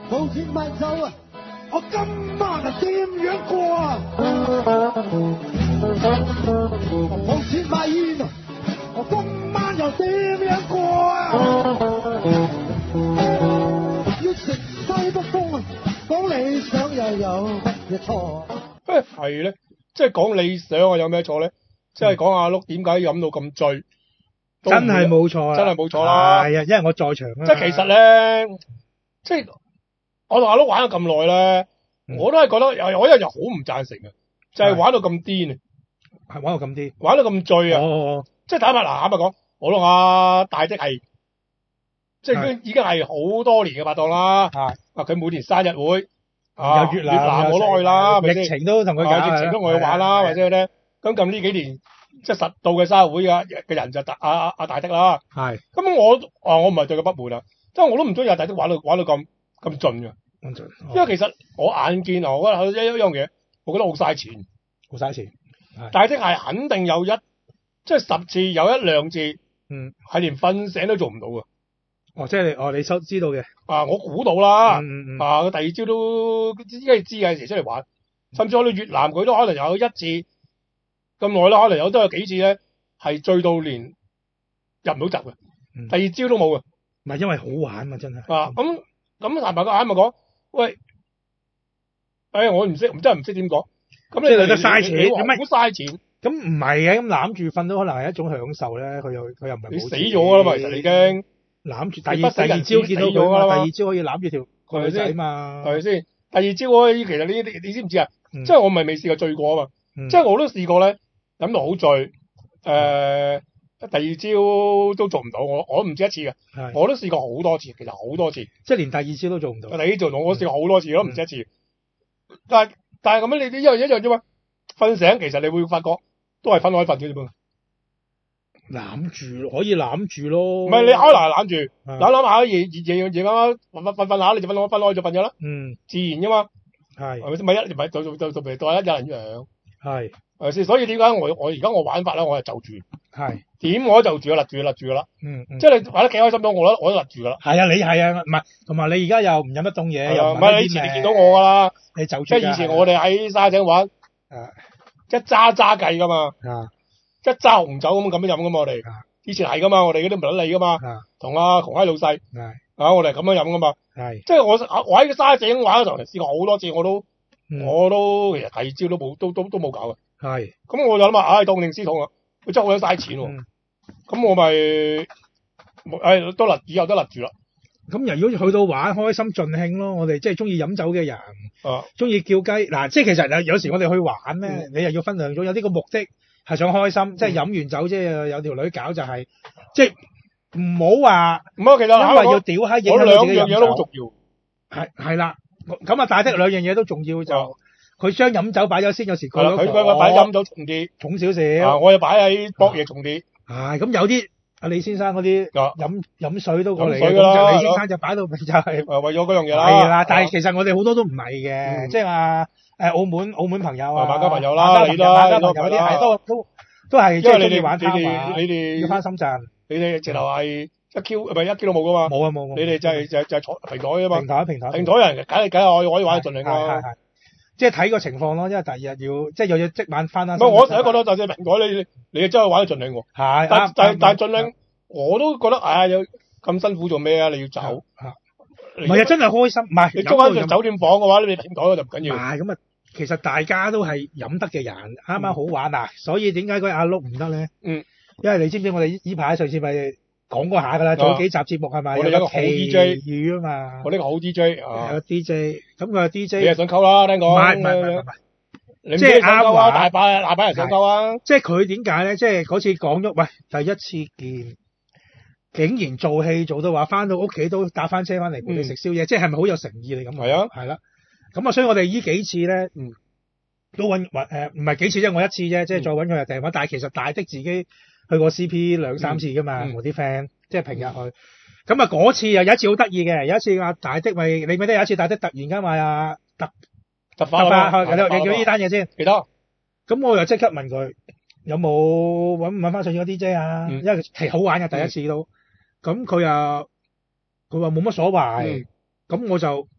冇錢買酒啊！我今晚啊點樣過啊？冇錢買煙啊！我今晚又點樣過啊？要食西北風啊！講理想又有乜嘢錯？ 係咧，即係講理想啊，有咩錯咧？即係講阿碌點解飲到咁醉？ 真係冇錯啦， 真係冇錯啦。 係啊，因為我在場啊。 即係其實咧，即係我同阿碌玩咗咁耐咧，我都係覺得我一日好唔贊成嘅，就係玩到咁癲啊！ 係玩到咁癲， 玩到咁醉啊！即係坦白講，我同阿大的係即係已經係好多年嘅拍檔啦。佢每年生日會有越南我都去啦， 疫情都同佢搞， 疫情都我去玩啦，或者咧咁近呢幾年即係實到嘅生日會嘅人就阿大的啦。 係咁我唔係對佢不滿啦，即係我都唔中意阿大的玩到咁盡嘅。因為其實我眼見啊，我覺得一樣嘢，我覺得好嘥錢， 好嘥錢。 大的係肯定有即係10次有1兩次，係連瞓醒都做唔到嘅。 即係你收知道嘅。 我估到啦。佢第二朝都應該知嘅，時出嚟玩，甚至去到越南佢都可能有1次咁耐啦，可能都有幾次咧係醉到連入唔到閘嘅，第二朝都冇嘅。 唔係因為好玩嘛，真係。 咁坦白講，啱咪講，喂，我真係唔識點講。咁你得嘥錢， 你好嘥錢。 咁唔係嘅，咁攬住瞓都可能係一種享受咧。佢又唔係你死咗㗎啦嘛，其實你已經攬住第二朝見到佢嘛，第二朝可以攬住條女仔嘛， 係咪先？第二朝可以其實你知唔知啊？即係我未試過醉過啊嘛，即係我都試過咧，飲到好醉，第二朝都做唔到，我唔止一次嘅，我都試過好多次，其實好多次， 即係連第二朝都做唔到。 第二朝我試過好多次都唔止一次，但係咁樣你一樣啫嘛，瞓醒其實你會發覺都係分開瞓嘅啫嘛。 攬住可以攬住咯， 唔係你開嚟攬住，攬下夜咁瞓下你就分開就瞓咗啦，自然啫嘛，係咪先？唔係就當一人樣，係咪先？所以點解我而家我玩法咧，我係就住，係點我都就住啊，勒住噶啦，即係你玩得幾開心到，我都勒住噶啦。係啊，你係啊，唔係同埋你而家又唔飲得凍嘢，又唔係你以前你見到我噶啦，你就住即係以前我哋喺沙井玩，一揸計噶嘛。一揸紅酒咁樣飲噶嘛，我哋以前係噶嘛，我哋嗰啲唔撚理噶嘛，同阿窮閪老細，我哋係咁樣飲噶嘛，即係我喺個沙井玩嗰時候，試過好多次，我都其實第二朝都冇搞嘅，咁我就諗下，當定思痛啊，佢真係好想嘥錢喎，咁我咪都以後都勒住啦。咁如果去到玩開心盡興咯，我哋即係中意飲酒嘅人，中意叫雞嗱，即係其實有時我哋去玩咧，你又要分兩種，有啲個目的係想開心，即係飲完酒即係有條女搞就係，即係唔好話唔好，其實因為要屌閪影響到自己飲酒。兩樣嘢都好重要。係啦，咁啊大的兩樣嘢都重要就，佢將飲酒擺咗先，有時佢擺飲酒重啲，重少少。我又擺喺博嘢重啲。係咁有啲阿李先生嗰啲飲水都過嚟嘅，咁李先生就擺到明就係為咗嗰樣嘢啦。係啦，但係其實我哋好多都唔係嘅，即係話。澳門朋友啊，馬家朋友啦，馬家朋友嗰啲係都係即係中意玩攤嘛。你哋要翻深圳，你哋直頭係1Q 都冇噶嘛？冇啊冇。你哋就係坐平台啊嘛。平台人，梗係可以玩盡力啦。係，即係睇個情況咯，因為第二日要即係又要即晚翻啦。唔係我成日覺得就係平台你真係玩得盡力喎。係，但係盡力我都覺得有咁辛苦做咩啊？你要走。唔係啊，真係開心。唔係你租翻隻酒店房嘅話，你平台就唔緊要。唔係咁啊。其實大家都係飲得嘅人，啱啱好玩啊！所以點解嗰阿碌唔得咧？因為你知唔知我哋呢排上次咪講過下㗎啦，做幾集節目係咪？我哋有個好 DJ 語啊嘛，我呢個好 DJ 有個 DJ，咁佢個 DJ 你係想溝啦？聽講唔係，即係阿華大把人想溝啊！即係佢點解咧？即係嗰次講咗，喂，第一次見，竟然做戲做到話翻到屋企都搭翻車翻嚟陪你食宵夜，即係咪好有誠意？你咁係啊，係啦。咁啊，所以我哋呢幾次咧，都唔係幾次啫，我一次啫，即係再揾佢又訂翻。但係其實大的自己去過 CP 2-3次噶嘛，我啲 friend 即係平日去。咁啊，嗰次又有一次好得意嘅，有一次阿大的你記得有一次大的突然間話突發，你叫呢單嘢先。幾多？咁我又即刻問佢有冇揾翻上次嗰 DJ 啊？因為係好玩嘅第一次都。咁佢話冇乜所謂。咁我就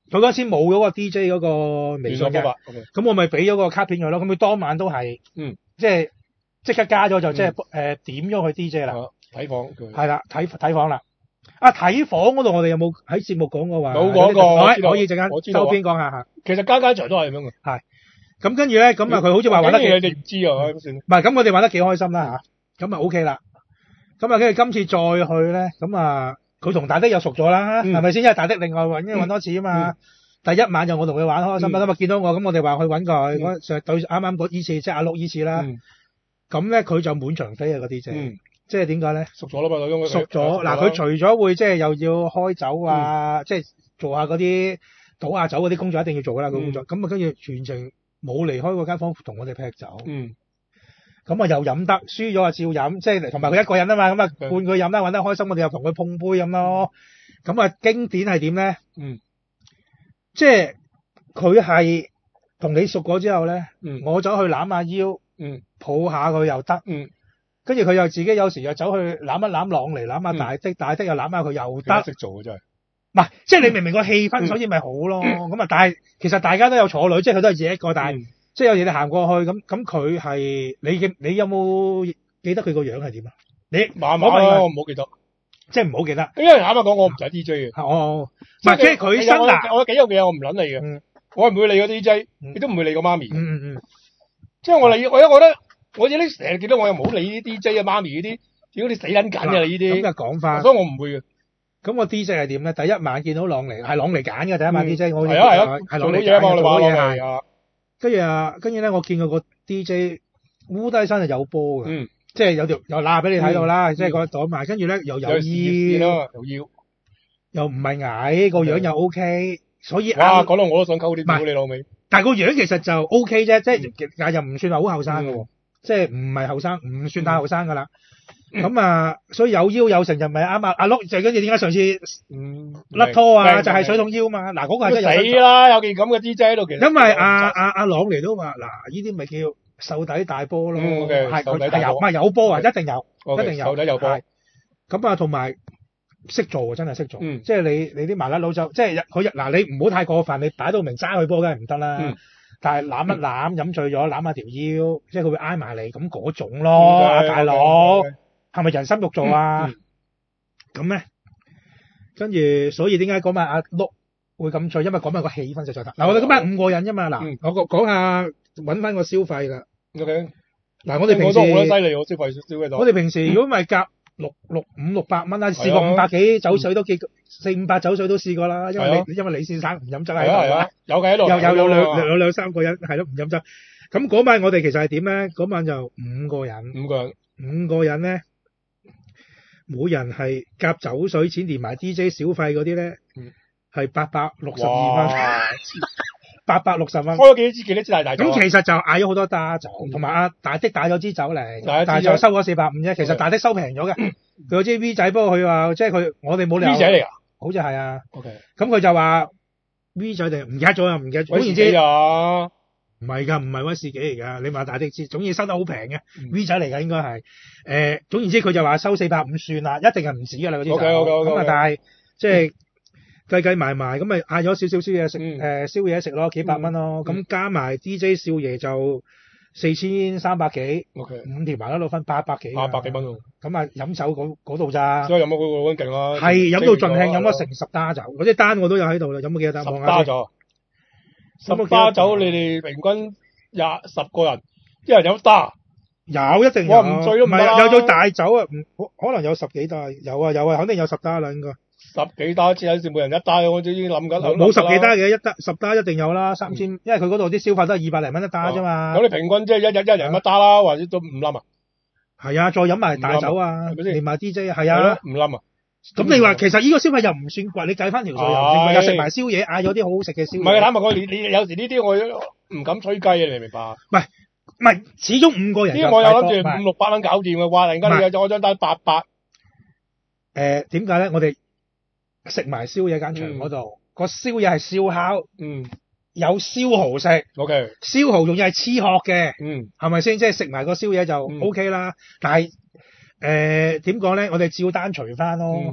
佢嗰陣時冇嗰個 DJ 嗰個微信嘅，咁我咪俾咗個卡片佢咯。咁佢當晚都係，即刻加咗就點咗佢 DJ 啦。 睇房係啦，睇房啦。睇房嗰度我哋有冇喺節目講過話？ 冇講過， 可以陣間周邊講下。 其實間場都係咁樣嘅。係。 咁跟住咧，咁佢好似話玩得幾， 你唔知啊， 唔係咁我哋玩得幾開心啦嚇。咁OK 啦。咁跟住今次再去咧，咁佢同大的又熟咗啦，係咪先？因為大的另外揾多次啊嘛。第一晚就我同佢玩開心啦，咁見到我，咁我哋話去揾佢，上對啱啱嗰依次即係阿碌依次啦。咁咧佢就滿場飛啊嗰啲即係點解咧？ 熟咗啦嘛， 熟咗嗱，佢除咗會即係又要開酒啊，即係做下嗰啲倒下酒嗰啲工作一定要做噶啦個工作。咁跟住全程冇離開嗰間房同我哋劈酒。咁又飲得，輸咗照飲，即係同埋佢一個人啊嘛，咁伴佢飲啦，玩得開心，我哋又同佢碰杯飲咯。咁經典係點咧？即係佢係同你熟咗之後咧，我走去攬下腰，抱下佢又得，跟住佢又自己有時又走去攬一攬朗嚟，攬下大的，大的又攬下佢又得。 識做嘅真係， 唔係即係你明唔明個氣氛，所以咪好咯。咁但係其實大家都有坐女，即係佢都係自己一個，但係即係有時你行過去咁佢係你有冇記得佢個樣係點啊？你慢慢啦，我唔好記得， 即係唔好記得。 因為坦白講，我唔使 DJ 嘅。 唔係即係佢生嗱， 我有幾樣嘢我唔撚理嘅，我唔會理個 DJ，亦都唔會理個媽咪。即係我覺得我啲成日見到我又唔好理啲 DJ 啊媽咪嗰啲，屌你死撚緊㗎呢啲。 咁嘅講法， 所以我唔會嘅。咁個 DJ 係點咧？第一晚見到朗尼，係朗尼揀嘅第一晚 DJ，我係啊，係朗尼揀嘅，做嘢係。 跟住咧，我見過個 DJ 烏低身就有波嘅，即係有條又揦俾你睇到啦，即係個袋埋，跟住咧又有腰，又唔係矮，個樣又 OK，所以哇，講到我都想溝啲屌你老味。 但係個樣其實就 OK 啫，即係但又唔算係好後生嘅，即係唔係後生，唔算太後生噶啦。咁所以有腰有成就唔係啱啊！阿碌就跟住點解上次甩拖啊？就係水桶腰嘛。嗱，嗰個係真係死啦！有件咁嘅 DJ 喺度，其實因為阿朗尼都話嗱，呢啲咪叫瘦底大波咯，係有唔係有波啊？一定有，一定有瘦底有波。 咁同埋識做真係識做，即係你啲麻甩佬就即係佢嗱，你唔好太過分，你擺到明揸佢波梗係唔得啦。但係攬一攬飲醉咗攬下條腰，即係佢會挨埋嚟咁嗰種咯，大佬。係咪人心肉做啊？咁咧，跟住所以點解嗰晚阿碌會咁醉？因為嗰晚個氣氛實在得。嗱，我哋今晚5個人啫嘛。嗱，我講下揾翻個消費啦。 OK。 嗱，我哋平時好犀利，我消費到。 我哋平時如果咪夾500-600蚊啦，試過500幾酒水都400-500酒水都試過啦。因為李先生唔飲酒喺度啊。 有嘅喺度。 有兩三個人係咯唔飲酒。咁嗰晚我哋其實係點咧？嗰晚就5個人。5個人咧。每人係夾酒水錢連埋 DJ 小費嗰啲咧，係862蚊，860蚊。開咗幾多支大酒？咁其實就嗌咗好多打酒，同埋阿大的帶咗支酒嚟，但係就收咗450啫。其實大的收平咗嘅，佢有支 V 仔，不過佢話即係我哋冇理由 V 仔嚟啊， 好似係啊。 OK， 咁佢就話 V 仔定唔記得咗又唔記得。 總言之啊。 唔係㗎，唔係威士忌嚟㗎。你話大的知，總之收得好平嘅 V 仔嚟㗎，應該係。總言之，佢就話收450算啦，一定係唔止㗎啦嗰啲酒。咁但係即係計埋埋，咁咪嗌咗少少宵夜食，宵夜食咯，幾百蚊咯。咁加埋 DJ 少爺就4300幾。5條麻甩佬分800幾。800幾蚊喎。咁飲酒嗰度咋？ 所以飲咗嗰個勁啦。 係飲到盡興，飲咗成10打酒。嗰啲單我都有喺度啦，飲咗幾多單？10 打咗。10打酒，你哋平均10個人，一人飲打， 有一定有。 我唔醉都唔係有大酒啊，可能有10幾打，有啊，肯定有10打啦應該。 10幾打，只係每人一打，我已經諗緊。 冇10幾打嘅，10打一定有啦，3000，因為佢嗰度啲消費都係200零蚊一打啫嘛。 咁你平均即係一人一打啦，或者都唔冧啊？ 係啊，再飲埋大酒啊，連埋 DJ 係啊， 唔冧啊？ 咁你話其實呢個消費又唔算貴，你計翻條數又唔算貴，又食埋宵夜，嗌咗啲好好食嘅宵夜。 唔係坦白講，你有時呢啲我唔敢吹雞啊，你明唔明白？ 唔係，始終5個人。 呢我有諗住500-600蚊搞掂嘅，哇！突然間你有張單800。 點解咧？我哋食埋宵夜間場嗰度，個宵夜係燒烤，有燒蠔食。OK。燒蠔仲要係黐殼嘅，係咪先？即係食埋個宵夜就 OK 啦。但係點講咧？我哋照單除翻咯。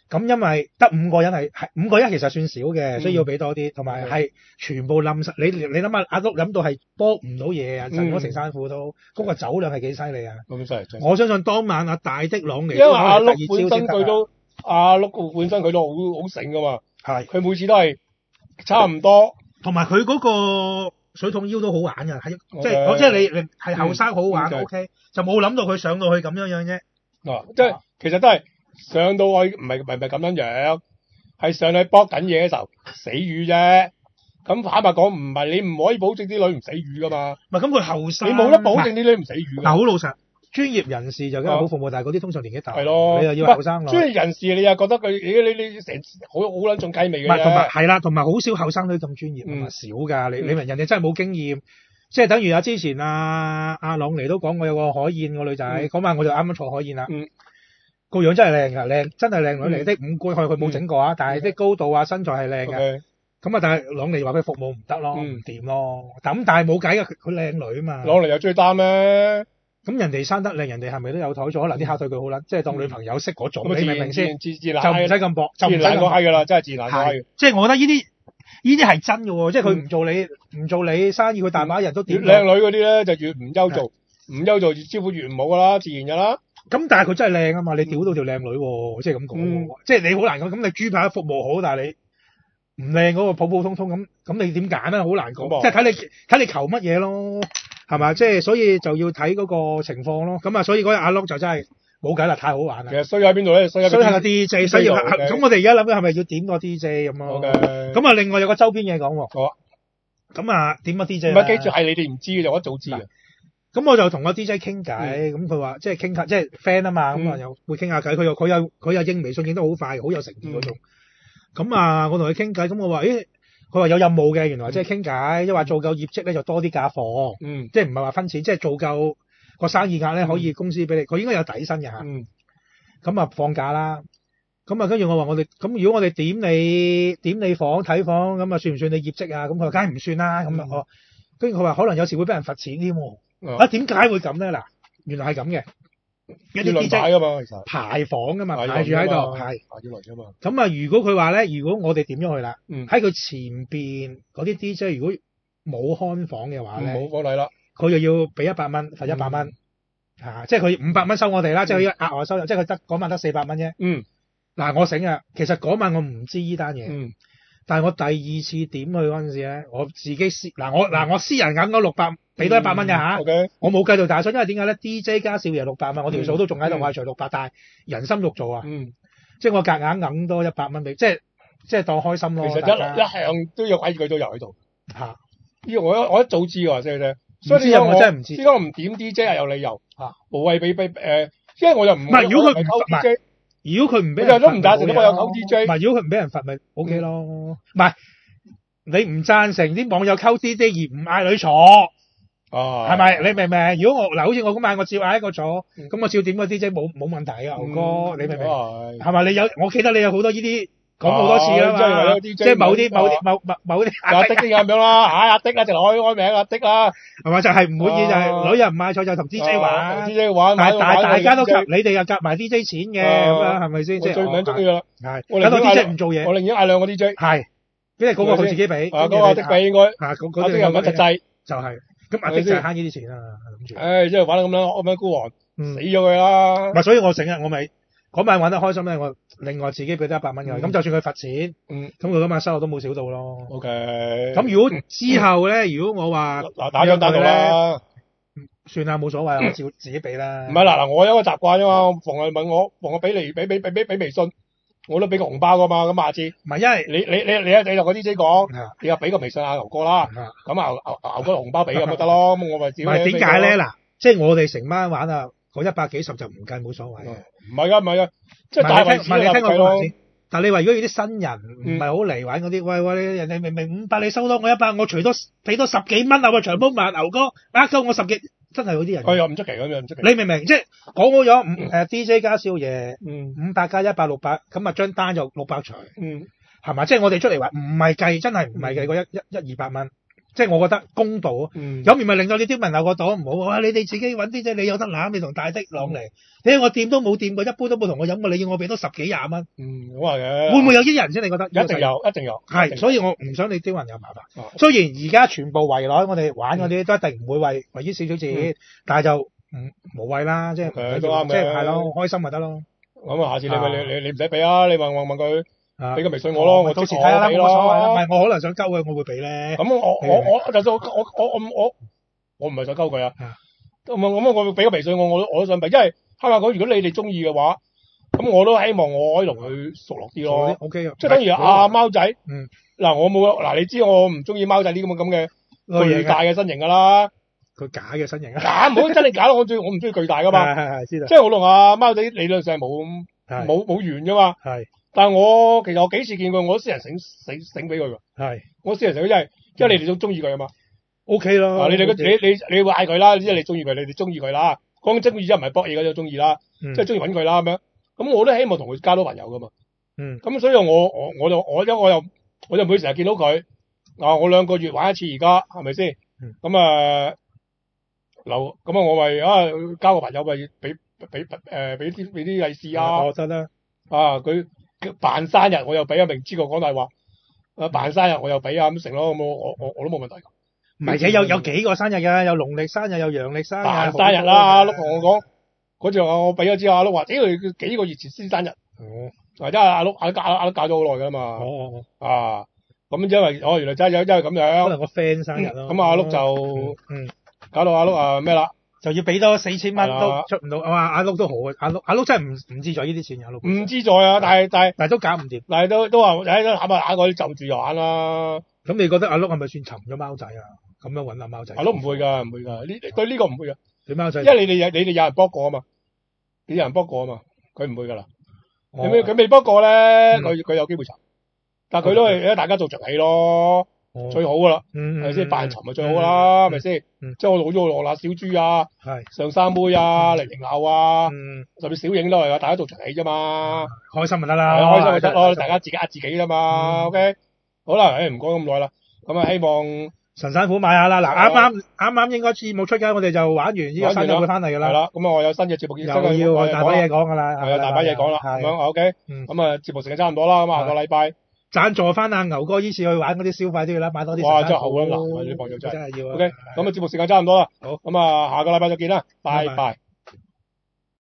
咁因為得5個人係5個人其實算少嘅，所以要俾多啲，同埋係全部冧實。你諗下，阿碌飲到係幫唔到嘢啊！震咗成山褲都，嗰個酒量係幾犀利啊！ 咁犀利！ 我相信當晚阿大的朗尼， 因為阿碌本身佢都好醒噶嘛，係佢每次都係差唔多， 同埋佢嗰個水桶腰都好玩㗎，係即係你係後生好玩 OK， 就冇諗到佢上到去咁樣啫。 即係其實都係上到去唔係咁樣樣，係上去搏緊嘢嘅時候死魚啫。咁坦白講，唔係你唔可以保證啲女唔死魚噶嘛。 唔係咁佢後生， 你冇得保證啲女唔死魚。 嗱好老實，專業人士就梗係好服務，但係嗰啲通常年紀大， 係咯， 你又要後生女。 專業人士你又覺得佢你成好撚重雞味嘅。唔係同埋係啦，同埋好少後生女咁專業，少㗎。你明人哋真係冇經驗，即係等於之前阿朗尼都講過有個海燕個女仔，嗰晚我就啱啱坐海燕啦。個樣真係靚㗎，靚真係靚女嚟，啲五官佢冇整過啊，但係啲高度啊身材係靚嘅。咁但係朗尼話佢服務唔得咯，唔掂咯。但係冇計㗎，佢靚女啊嘛。 朗尼有追單咩？ 咁人哋生得靚，人哋係咪都有台咗？可能啲客對佢好撚，即係當女朋友識嗰種。你明唔明先？ 自就唔使咁搏，就唔使咁閪㗎啦，真係自然閪。 即係我覺得呢啲係真嘅喎，即係佢唔做你生意，佢大把人都點。 越靚女嗰啲咧就越唔憂做，唔憂做招呼越唔好㗎啦，自然㗎啦。 咁但係佢真係靚啊嘛，你屌到條靚女喎，即係咁講。即係你好難講，咁你豬扒服務好，但係你唔靚嗰個普普通通咁你點揀啊？好難講，即係睇你求乜嘢咯，係嘛？即係所以就要睇嗰個情況咯。咁啊，所以嗰日阿碌就真係冇計啦，太好玩啦。 其實衰喺邊度咧？衰喺個 DJ， 所以咁我哋而家諗緊係咪要點個 DJ 咁咯？咁啊，另外有個周邊嘢講喎。好。咁啊，點個 DJ？ 唔係記住係你哋唔知嘅，就我一早知嘅。咁我就同個 DJ 傾偈，咁佢話即係傾下，即係 friend 啊嘛，咁啊又會傾下偈。佢又應微信應得好快，好有誠意嗰種。咁啊，我同佢傾偈，咁我話，佢話有任務嘅，原來即係傾偈，即係話做夠業績咧就多啲假貨，即係唔係話分錢，即係做夠個生意額咧可以公司俾你，佢應該有底薪嘅嚇。咁啊放假啦，咁啊跟住我話咁如果我哋點你房睇房，咁啊算唔算你業績啊？咁佢話梗係唔算啦，咁啊跟住佢話可能有時會俾人罰錢添。點解會咁咧？嗱，原來係咁嘅，一啲 DJ 㗎嘛，其實排房㗎嘛，排住喺度，排住嚟㗎嘛。咁啊，如果佢話咧，如果我哋點咗去啦，喺佢前邊嗰啲 DJ 如果冇看房嘅話咧， 冇房禮啦， 佢就要俾100蚊，罰100蚊，即係佢500蚊收我哋啦，即係佢額外收入，即係佢嗰晚得400蚊啫。嗱，我醒啊，其實嗰晚我唔知呢單嘢。但係我第二次點佢嗰陣時咧，我自己我私人揞咗600，俾多100蚊㗎嚇。我冇計到大數，因為點解咧 ？DJ 加少爺600蚊，我條數都仲喺度，我係除600，但係人心肉做啊。即係我夾硬揞多100蚊俾，即係當開心咯。 其實一向都有鬼佢都有喺度嚇。呢個我一早知㗎，知唔知？所以我真係唔知。 點解我唔點 DJ 係有理由嚇？無謂俾因為我又唔係如果佢唔 DJ。如果佢唔俾人罰， 都唔贊成，我有溝 DJ。 唔係，如果佢唔俾人罰，咪 OK 咯。唔係，你唔贊成啲網友溝 DJ 而唔嗌女坐，係咪？你明唔明？如果好似我咁嗌，我照嗌一個坐，咁我照點個 DJ 冇問題㗎，牛哥，你明唔明？係咪？我記得你有好多呢啲講好多次啦嘛，即係某啲阿的咁樣啦，阿的啦，就開名阿的啦， 係嘛？就係唔滿意就係女人唔嗌坐就同 DJ 玩 ，DJ 玩， 但大家都夾，你哋又夾埋 DJ 錢嘅咁樣，係咪先？ 最唔中意㗎啦， 係，等到 DJ 唔做嘢， 我寧願嗌2個 DJ， 係，因為嗰個佢自己俾， 嗰個的俾應該， 嗰啲又唔實際， 就係，咁阿的就係慳呢啲錢啊，諗住， 即係玩得咁樣孤寒，死咗佢啦， 唔係，所以我成日我咪。嗰晚玩得開心咧，我另外自己俾得100蚊嘅，咁就算佢罰錢，咁佢嗰晚收入都冇少到咯。 OK。 咁如果之後咧，如果我話打咗打到啦， 算啦，冇所謂，我照自己俾啦。唔係嗱，我有一個習慣啫嘛，逢係問我俾微信，我都俾個紅包噶嘛，咁下次。唔係，因為你同個 DJ 講，你又俾個微信阿牛哥啦，咁牛哥紅包俾咁咪得咯，咁我咪照。唔係點解咧？嗱，即係我哋成班玩啊。嗰100幾十就唔計冇所謂， 唔係㗎，即係大圍子你聽我講先。但係你話如果有啲新人唔係好嚟玩嗰啲，喂，人哋明500你收多我100，我除多俾多10幾蚊啊！喂，長毛馬牛哥呃夠我10幾，真係有啲人。 佢又唔出奇咁樣，唔出奇。 你明唔明？即係講好咗DJ 加少爺，500加100 600，咁啊張單就600除，係嘛？即係我哋出嚟玩唔係計，真係唔係計嗰100-200蚊。 即係我覺得公道啊。有面咪令到你啲文流個朵唔好啊！你哋自己揾啲啫，你有得攬，你同大的朗嚟。我掂都冇掂過，一杯都冇同我飲過，你要我俾多10幾20蚊。 咁話嘅。 會唔會有啲人先？你覺得？ 一定有，一定有。 係，所以我唔想你啲人有麻煩。雖然而家全部圍內，我哋玩嗰啲都一定唔會為於少少錢，但係就無謂啦，即係都啱嘅， 即係係咯，開心咪得咯。 咁下次你唔使俾啊，你問佢。俾個微信我咯，我到時睇下啦，冇所謂啦。唔係我可能想鳩佢，我會俾咧。 咁我就算我唔係想鳩佢啊。咁我俾個微信我都想俾，因為坦白講，如果你哋中意嘅話，咁我都希望我可以同佢熟絡啲咯。 OK 即係等於阿貓仔。嗱我冇嗱，你知我唔中意貓仔呢咁嘅巨大嘅身形㗎啦。 佢假嘅身形啊？ 假唔好真係假咯，我唔中意巨大㗎嘛。 係知道。 即係我同阿貓仔理論上係冇緣㗎嘛。係。但係其實我幾次見過，我都私人醒俾佢㗎。係，我私人醒，因為你哋都中意佢啊嘛。O K 咯。你會嗌佢啦，即係你中意佢，你哋中意佢啦。講真，意即係唔係搏嘢嗰種中意啦，即係中意揾佢啦咁樣。咁我都希望同佢交到朋友㗎嘛。咁所以我又唔會成日見到佢。我2個月玩一次，而家係咪先？咁我咪交個朋友咪俾啲利是啊。我得啦。佢辦生日我又俾啊，明知我講大話，辦生日我又俾啊，咁成咯，咁我都冇問題。 唔係嘅，有幾個生日㗎，有農曆生日，有陽曆生日。 辦生日啦，阿碌同我講，嗰次我俾咗之後，阿碌話：佢幾個月前先生日。或者阿碌搞咗好耐㗎嘛。咁因為原來真係因為咁樣。 可能個 friend 生日咯。 咁阿碌就搞到阿碌咩啦？ 就要俾多4000蚊都出唔到，阿碌都好啊，阿碌真係唔志在呢啲錢，阿碌唔志在啊，但係都搞唔掂， 但係都話打嗰啲就住玩啦。 咁你覺得阿碌係咪算沉咗貓仔啊？咁樣揾阿貓仔？ 阿碌唔會㗎，唔會㗎，對呢個唔會㗎。 對貓仔， 因為你哋有人卜過啊嘛，你有人卜過啊嘛，佢唔會㗎啦。佢未卜過咧，佢有機會沉，但係佢都係大家做着戲咯。最好噶啦，係咪先？扮沉咪最好啦，係咪先？即係我攞咗落小豬啊，上山妹啊，零後啊，甚至小影都係噶，大家做場戲啫嘛， 開心咪得啦， 開心咪得咯，大家自己呃自己啫嘛。OK，好啦，唔講咁耐啦，咁希望神山虎買下啦。嗱，啱啱應該節目出街，我哋就玩完呢個新嘅會翻嚟噶啦。係啦，咁我有新嘅節目，又要大把嘢講噶啦，係啊，大把嘢講啦，咁樣 OK，咁節目時間差唔多啦，咁下個禮拜。贊助翻阿牛哥，依次去玩嗰啲消費都要啦，買多啲。哇，真係好啦，嗱，呢啲朋友真係要。OK，咁節目時間差唔多啦。好，咁下個禮拜再見啦，拜拜。